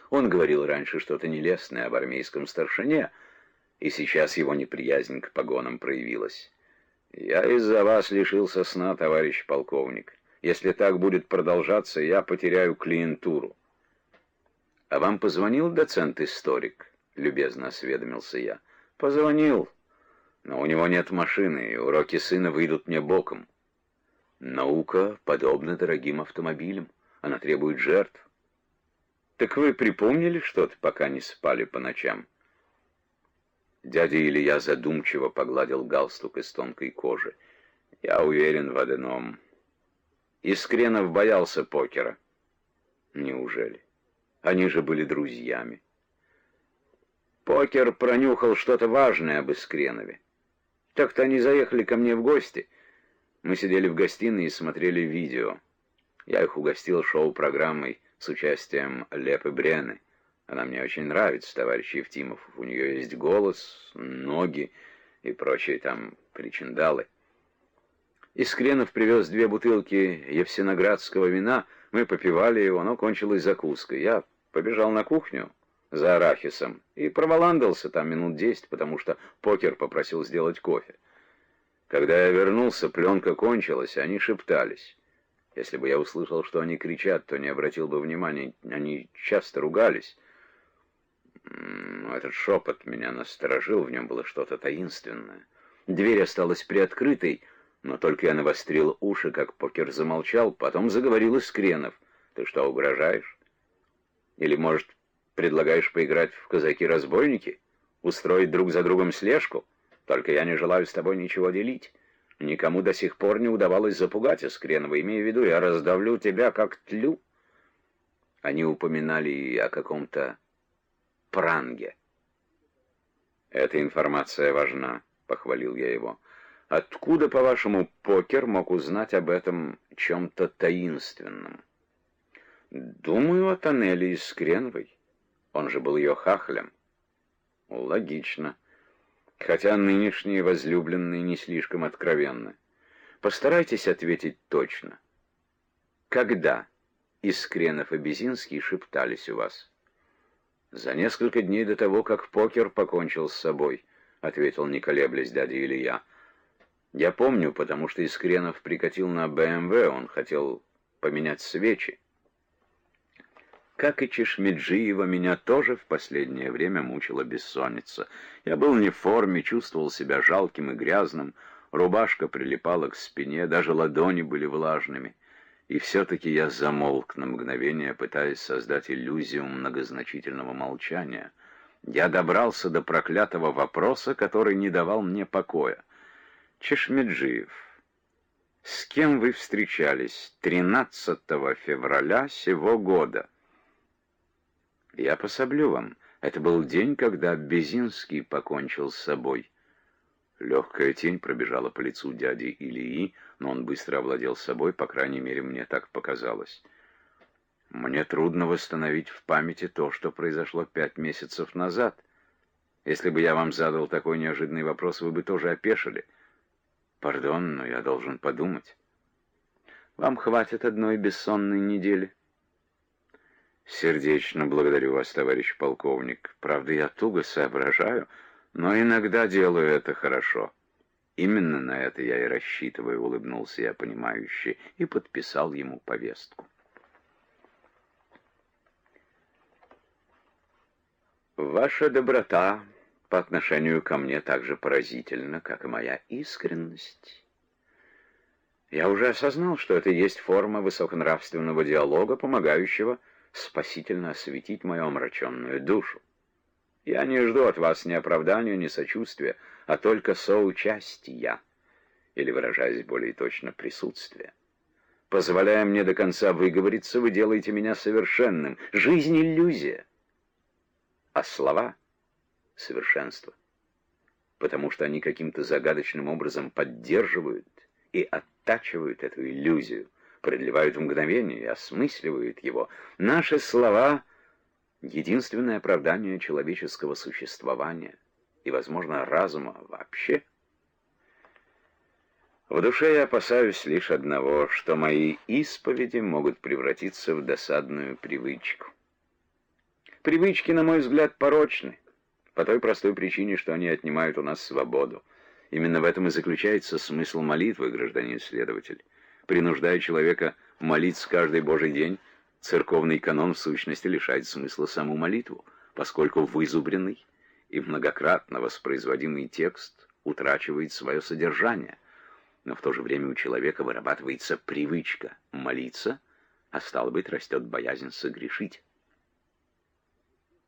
Он говорил раньше что-то нелестное об армейском старшине, и сейчас его неприязнь к погонам проявилась. «Я из-за вас лишился сна, товарищ полковник. Если так будет продолжаться, я потеряю клиентуру». «А вам позвонил доцент-историк?» — любезно осведомился я. «Позвонил, но у него нет машины, и уроки сына выйдут мне боком. Наука подобна дорогим автомобилям, она требует жертв». «Так вы припомнили что-то, пока не спали по ночам?» Дядя Илья задумчиво погладил галстук из тонкой кожи. «Я уверен в одном. Искренов боялся покера». «Неужели? Они же были друзьями». «Покер пронюхал что-то важное об Искренове. Так-то они заехали ко мне в гости. Мы сидели в гостиной и смотрели видео. Я их угостил шоу-программой с участием Лепы Брены. Она мне очень нравится, товарищ Евтимов. У нее есть голос, ноги и прочие там причиндалы. Искренов привез 2 бутылки евсиноградского вина. Мы попивали его, но кончилось закуской. Я побежал на кухню за арахисом и проволандался там минут 10, потому что покер попросил сделать кофе. Когда я вернулся, пленка кончилась, они шептались. Если бы я услышал, что они кричат, то не обратил бы внимания. Они часто ругались. Этот шепот меня насторожил, в нем было что-то таинственное. Дверь осталась приоткрытой, но только я навострил уши, как покер замолчал, потом заговорил Искренов. «Ты что, угрожаешь? Или, может, предлагаешь поиграть в казаки-разбойники? Устроить друг за другом слежку? Только я не желаю с тобой ничего делить. Никому до сих пор не удавалось запугать Искренова, имея в виду, я раздавлю тебя, как тлю». Они упоминали и о каком-то Пранге. «Эта информация важна», — похвалил я его. «Откуда, по-вашему, покер мог узнать об этом чем-то таинственном?» «Думаю, от Анели Искреновой. Он же был ее хахалем». «Логично. Хотя нынешние возлюбленные не слишком откровенны. Постарайтесь ответить точно. Когда Искренов и Безинский шептались у вас?» «За несколько дней до того, как покер покончил с собой», — ответил, не колеблясь, дядя Илья. «Я помню, потому что Искренов прикатил на БМВ, он хотел поменять свечи». Как и Чешмеджиева, меня тоже в последнее время мучила бессонница. Я был не в форме, чувствовал себя жалким и грязным, рубашка прилипала к спине, даже ладони были влажными. И все-таки я замолк на мгновение, пытаясь создать иллюзию многозначительного молчания. Я добрался до проклятого вопроса, который не давал мне покоя. «Чешмеджиев, с кем вы встречались 13 февраля сего года?» «Я пособлю вам. Это был день, когда Безинский покончил с собой». Легкая тень пробежала по лицу дяди Ильи, но он быстро овладел собой, по крайней мере, мне так показалось. «Мне трудно восстановить в памяти то, что произошло 5 месяцев назад. Если бы я вам задал такой неожиданный вопрос, вы бы тоже опешили. Пардон, но я должен подумать. Вам хватит одной бессонной недели?» «Сердечно благодарю вас, товарищ полковник. Правда, я туго соображаю, но иногда делаю это хорошо. Именно на это я и рассчитываю», — улыбнулся я понимающе и подписал ему повестку. «Ваша доброта по отношению ко мне так же поразительна, как и моя искренность. Я уже осознал, что это есть форма высоконравственного диалога, помогающего спасительно осветить мою омраченную душу. Я не жду от вас ни оправдания, ни сочувствия, а только соучастия, или, выражаясь более точно, присутствия. Позволяя мне до конца выговориться, вы делаете меня совершенным. Жизнь — иллюзия, а слова — совершенство, потому что они каким-то загадочным образом поддерживают и оттачивают эту иллюзию, продлевают мгновение и осмысливают его. Наши слова — единственное оправдание человеческого существования и, возможно, разума вообще. В душе я опасаюсь лишь одного, что мои исповеди могут превратиться в досадную привычку. привычки, на мой взгляд, порочны. По той простой причине, что они отнимают у нас свободу. Именно в этом и заключается смысл молитвы, гражданин следователь. Принуждая человека молиться каждый Божий день, церковный канон в сущности лишает смысла саму молитву, поскольку вызубренный и многократно воспроизводимый текст утрачивает свое содержание. Но в то же время у человека вырабатывается привычка молиться, а стало быть, растет боязнь согрешить.